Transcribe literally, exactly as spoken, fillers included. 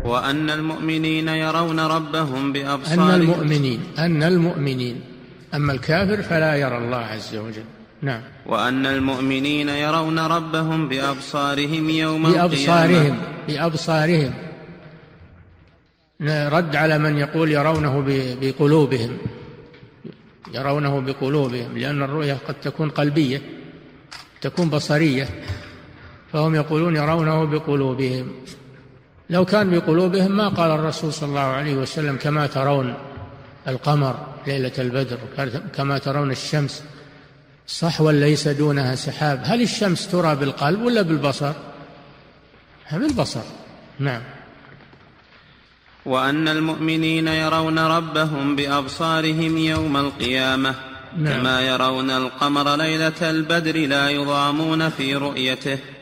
وأن المؤمنين يرون ربهم بأبصارهم. أن المؤمنين أن المؤمنين أما الكافر فلا يرى الله عز وجل. نعم. وأن المؤمنين يرون ربهم بأبصارهم يوم بأبصارهم القيامة. بأبصارهم رد على من يقول يرونه بقلوبهم، يرونه بقلوبهم، لأن الرؤية قد تكون قلبية تكون بصرية، فهم يقولون يرونه بقلوبهم. لو كان بقلوبهم ما قال الرسول صلى الله عليه وسلم كما ترون القمر ليلة البدر كما ترون الشمس صحوا ليس دونها سحاب. هل الشمس ترى بالقلب ولا بالبصر؟ بالبصر. نعم. وأن المؤمنين يرون ربهم بأبصارهم يوم القيامة. نعم. كما يرون القمر ليلة البدر لا يضامون في رؤيته.